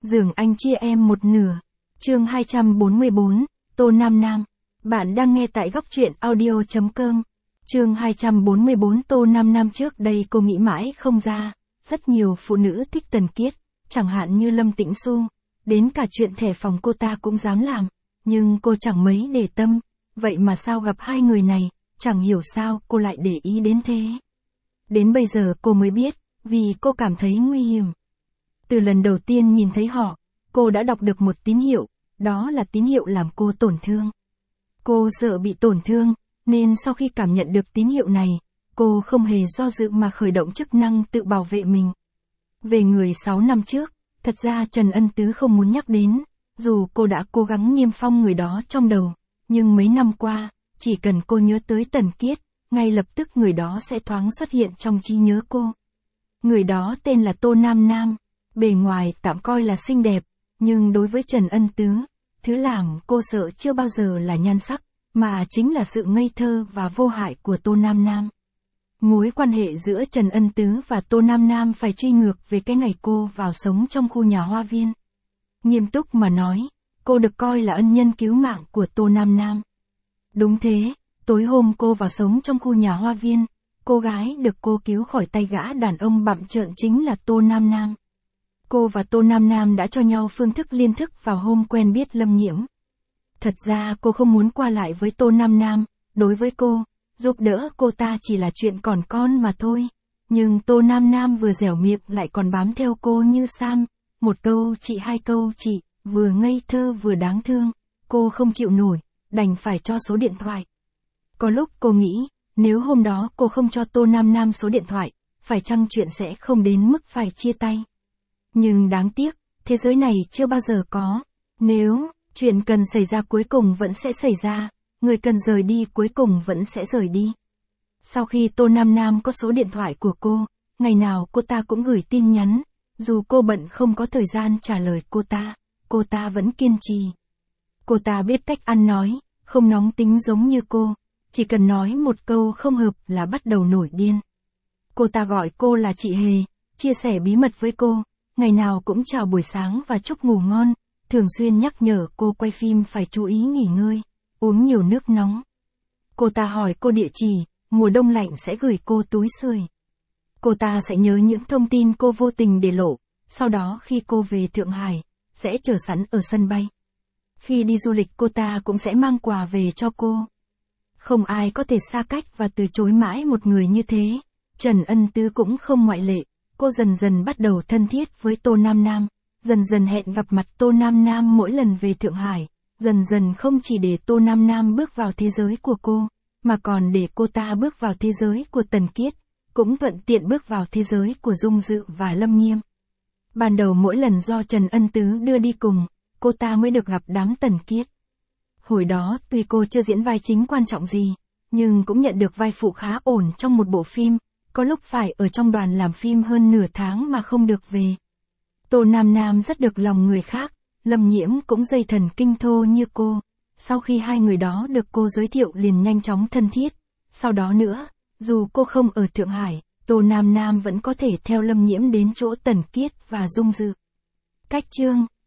Giường anh chia em một nửa. Chương 244, Tô Nam Nam. Bạn đang nghe tại góc truyện audio.com. Chương 244 Tô Nam Nam. Trước đây cô nghĩ mãi không ra, rất nhiều phụ nữ thích Tần Kiết, chẳng hạn như Lâm Tĩnh Xu, đến cả chuyện thẻ phòng cô ta cũng dám làm, nhưng cô chẳng mấy để tâm, vậy mà sao gặp hai người này, chẳng hiểu sao cô lại để ý đến thế. Đến bây giờ cô mới biết, vì cô cảm thấy nguy hiểm. Từ lần đầu tiên nhìn thấy họ, cô đã đọc được một tín hiệu, đó là tín hiệu làm cô tổn thương. Cô sợ bị tổn thương, nên sau khi cảm nhận được tín hiệu này, cô không hề do dự mà khởi động chức năng tự bảo vệ mình. Về người 6 năm trước, thật ra Trần Ân Tứ không muốn nhắc đến, dù cô đã cố gắng niêm phong người đó trong đầu, nhưng mấy năm qua, chỉ cần cô nhớ tới Tần Kiết, ngay lập tức người đó sẽ thoáng xuất hiện trong trí nhớ cô. Người đó tên là Tô Nam Nam, bề ngoài tạm coi là xinh đẹp, nhưng đối với Trần Ân Tứ, thứ làm cô sợ chưa bao giờ là nhan sắc, mà chính là sự ngây thơ và vô hại của Tô Nam Nam. Mối quan hệ giữa Trần Ân Tứ và Tô Nam Nam phải truy ngược về cái ngày cô vào sống trong khu nhà hoa viên. Nghiêm túc mà nói, cô được coi là ân nhân cứu mạng của Tô Nam Nam. Đúng thế, tối hôm cô vào sống trong khu nhà hoa viên, cô gái được cô cứu khỏi tay gã đàn ông bặm trợn chính là Tô Nam Nam. Cô và Tô Nam Nam đã cho nhau phương thức liên thức vào hôm quen biết Lâm Nhiễm. Thật ra cô không muốn qua lại với Tô Nam Nam, đối với cô, giúp đỡ cô ta chỉ là chuyện còn con mà thôi. Nhưng Tô Nam Nam vừa dẻo miệng lại còn bám theo cô như Sam, một câu chị hai câu chị, vừa ngây thơ vừa đáng thương, cô không chịu nổi, đành phải cho số điện thoại. Có lúc cô nghĩ, nếu hôm đó cô không cho Tô Nam Nam số điện thoại, phải chăng chuyện sẽ không đến mức phải chia tay. Nhưng đáng tiếc, thế giới này chưa bao giờ có. Nếu chuyện cần xảy ra cuối cùng vẫn sẽ xảy ra, người cần rời đi cuối cùng vẫn sẽ rời đi. Sau khi Tô Nam Nam có số điện thoại của cô, ngày nào cô ta cũng gửi tin nhắn, dù cô bận không có thời gian trả lời cô ta vẫn kiên trì. Cô ta biết cách ăn nói, không nóng tính giống như cô, chỉ cần nói một câu không hợp là bắt đầu nổi điên. Cô ta gọi cô là chị Hề, chia sẻ bí mật với cô, ngày nào cũng chào buổi sáng và chúc ngủ ngon, thường xuyên nhắc nhở cô quay phim phải chú ý nghỉ ngơi, uống nhiều nước nóng. Cô ta hỏi cô địa chỉ, mùa đông lạnh sẽ gửi cô túi sưởi. Cô ta sẽ nhớ những thông tin cô vô tình để lộ, sau đó khi cô về Thượng Hải, sẽ chờ sẵn ở sân bay. Khi đi du lịch cô ta cũng sẽ mang quà về cho cô. Không ai có thể xa cách và từ chối mãi một người như thế, Trần Ân Tứ cũng không ngoại lệ. Cô dần dần bắt đầu thân thiết với Tô Nam Nam, dần dần hẹn gặp mặt Tô Nam Nam mỗi lần về Thượng Hải, dần dần không chỉ để Tô Nam Nam bước vào thế giới của cô, mà còn để cô ta bước vào thế giới của Tần Kiết, cũng thuận tiện bước vào thế giới của Dung Dự và Lâm Nhiễm. Ban đầu mỗi lần do Trần Ân Tứ đưa đi cùng, cô ta mới được gặp đám Tần Kiết. Hồi đó tuy cô chưa diễn vai chính quan trọng gì, nhưng cũng nhận được vai phụ khá ổn trong một bộ phim. Có lúc phải ở trong đoàn làm phim hơn nửa tháng mà không được về. Tô Nam Nam rất được lòng người khác, Lâm Nhiễm cũng dây thần kinh thô như cô. Sau khi hai người đó được cô giới thiệu liền nhanh chóng thân thiết. Sau đó nữa, dù cô không ở Thượng Hải, Tô Nam Nam vẫn có thể theo Lâm Nhiễm đến chỗ Tần Kiết và Dung Dự. Cách chương